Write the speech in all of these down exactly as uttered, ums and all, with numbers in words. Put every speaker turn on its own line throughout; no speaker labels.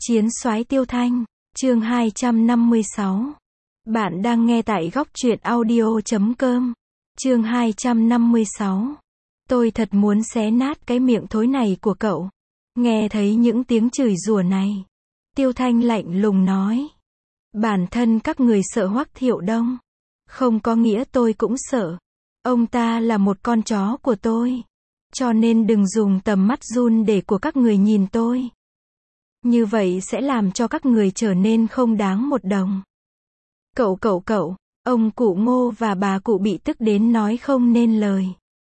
Chiến soái Tiêu Thanh, chương hai trăm năm mươi sáu. Bạn đang nghe tại góc truyện audio chấm com. Chương hai trăm năm mươi sáu. Tôi thật muốn xé nát cái miệng thối này của cậu. Nghe thấy những tiếng chửi rủa này, Tiêu Thanh lạnh lùng nói. Bản thân các người sợ Hoắc Thiệu Đông, không có nghĩa tôi cũng sợ. Ông ta là một con chó của tôi. Cho nên đừng dùng tầm mắt run để của các người nhìn tôi. Như vậy sẽ làm cho các người trở nên không đáng một đồng. Cậu cậu cậu, ông cụ Ngô và bà cụ bị tức đến nói không nên lời.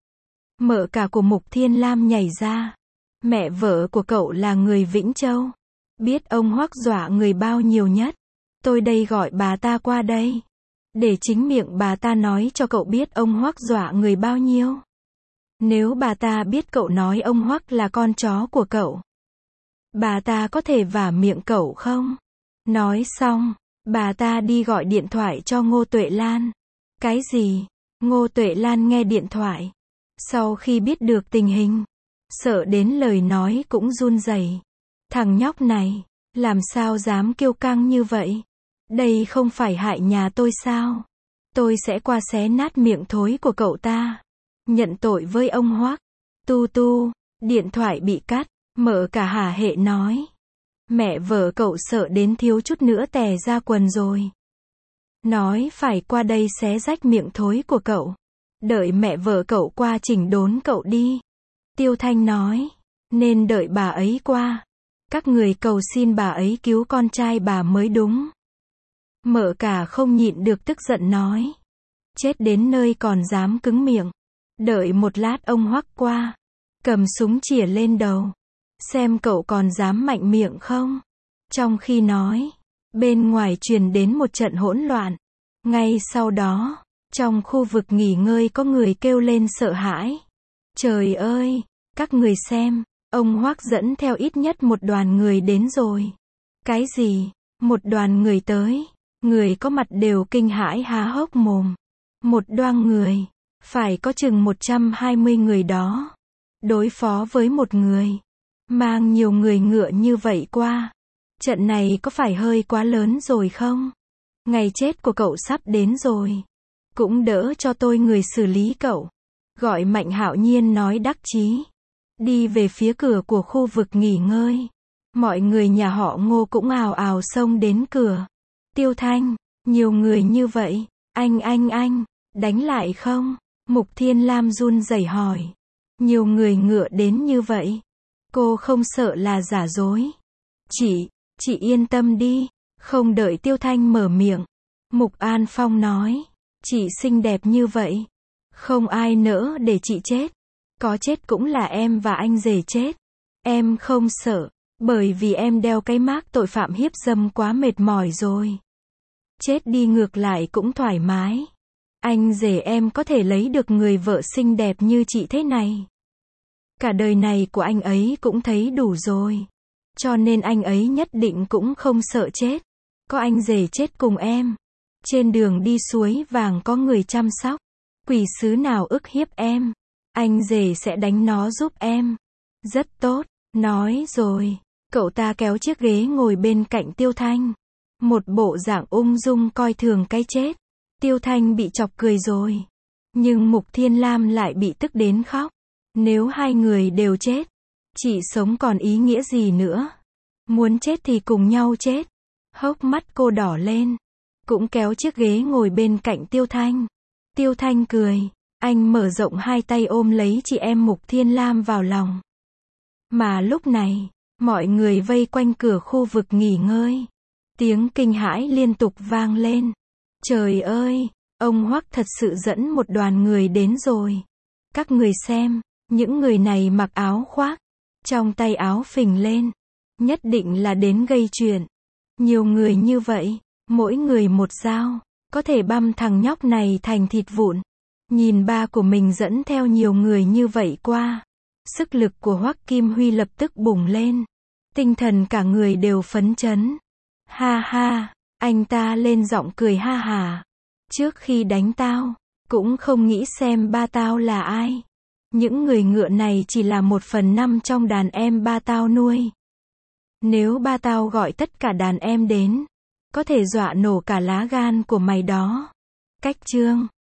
Mợ cả của Mục Thiên Lam nhảy ra. Mẹ vợ của cậu là người Vĩnh Châu. Biết ông Hoắc dọa người bao nhiêu nhất. Tôi đây gọi bà ta qua đây. Để chính miệng bà ta nói cho cậu biết ông Hoắc dọa người bao nhiêu. Nếu bà ta biết cậu nói ông Hoắc là con chó của cậu, bà ta có thể vả miệng cậu không? Nói xong, bà ta đi gọi điện thoại cho Ngô Tuệ Lan. Cái gì? Ngô Tuệ Lan nghe điện thoại. Sau khi biết được tình hình, sợ đến lời nói cũng run rẩy. Thằng nhóc này, làm sao dám kiêu căng như vậy? Đây không phải hại nhà tôi sao? Tôi sẽ qua xé nát miệng thối của cậu ta. Nhận tội với ông Hoắc. Tu tu, điện thoại bị cắt. Mợ cả hả hệ nói. Mẹ vợ cậu sợ đến thiếu chút nữa tè ra quần rồi. Nói phải qua đây xé rách miệng thối của cậu. Đợi mẹ vợ cậu qua chỉnh đốn cậu đi. Tiêu Thanh nói. Nên đợi bà ấy qua. Các người cầu xin bà ấy cứu con trai bà mới đúng. Mợ cả không nhịn được tức giận nói. Chết đến nơi còn dám cứng miệng. Đợi một lát ông Hoắc qua. Cầm súng chĩa lên đầu. Xem cậu còn dám mạnh miệng không? Trong khi nói, bên ngoài truyền đến một trận hỗn loạn. Ngay sau đó, trong khu vực nghỉ ngơi có người kêu lên sợ hãi. Trời ơi, các người xem, ông Hoắc dẫn theo ít nhất một đoàn người đến rồi. Cái gì? Một đoàn người tới. Người có mặt đều kinh hãi há hốc mồm. Một đoàn người, phải có chừng một trăm hai mươi người đó. Đối phó với một người. Mang nhiều người ngựa như vậy qua. Trận này có phải hơi quá lớn rồi không? Ngày chết của cậu sắp đến rồi. Cũng đỡ cho tôi người xử lý cậu. Gọi Mạnh Hạo Nhiên nói đắc chí. Đi về phía cửa của khu vực nghỉ ngơi. Mọi người nhà họ Ngô cũng ào ào xông đến cửa. Tiêu Thanh, nhiều người như vậy. Anh anh anh, đánh lại không? Mục Thiên Lam run rẩy hỏi. Nhiều người ngựa đến như vậy. Cô không sợ là giả dối. Chị, chị yên tâm đi. Không đợi Tiêu Thanh mở miệng. Mục An Phong nói. Chị xinh đẹp như vậy. Không ai nỡ để chị chết. Có chết cũng là em và anh rể chết. Em không sợ. Bởi vì em đeo cái mác tội phạm hiếp dâm quá mệt mỏi rồi. Chết đi ngược lại cũng thoải mái. Anh rể em có thể lấy được người vợ xinh đẹp như chị thế này. Cả đời này của anh ấy cũng thấy đủ rồi. Cho nên anh ấy nhất định cũng không sợ chết. Có anh rể chết cùng em. Trên đường đi suối vàng có người chăm sóc. Quỷ sứ nào ức hiếp em. Anh rể sẽ đánh nó giúp em. Rất tốt. Nói rồi. Cậu ta kéo chiếc ghế ngồi bên cạnh Tiêu Thanh. Một bộ dạng ung dung coi thường cái chết. Tiêu Thanh bị chọc cười rồi. Nhưng Mục Thiên Lam lại bị tức đến khóc. Nếu hai người đều chết, chị sống còn ý nghĩa gì nữa? Muốn chết thì cùng nhau chết. Hốc mắt cô đỏ lên. Cũng kéo chiếc ghế ngồi bên cạnh Tiêu Thanh. Tiêu Thanh cười. Anh mở rộng hai tay ôm lấy chị em Mục Thiên Lam vào lòng. Mà lúc này, mọi người vây quanh cửa khu vực nghỉ ngơi. Tiếng kinh hãi liên tục vang lên. Trời ơi, ông Hoắc thật sự dẫn một đoàn người đến rồi. Các người xem. Những người này mặc áo khoác, trong tay áo phình lên, nhất định là đến gây chuyện. Nhiều người như vậy, mỗi người một dao, có thể băm thằng nhóc này thành thịt vụn. Nhìn ba của mình dẫn theo nhiều người như vậy qua, sức lực của Hoắc Kim Huy lập tức bùng lên. Tinh thần cả người đều phấn chấn. Ha ha, anh ta lên giọng cười ha hà. Trước khi đánh tao, cũng không nghĩ xem ba tao là ai. Những người ngựa này chỉ là một phần năm trong đàn em ba tao nuôi. Nếu ba tao gọi tất cả đàn em đến, có thể dọa nổ cả lá gan của mày đó. Cách chương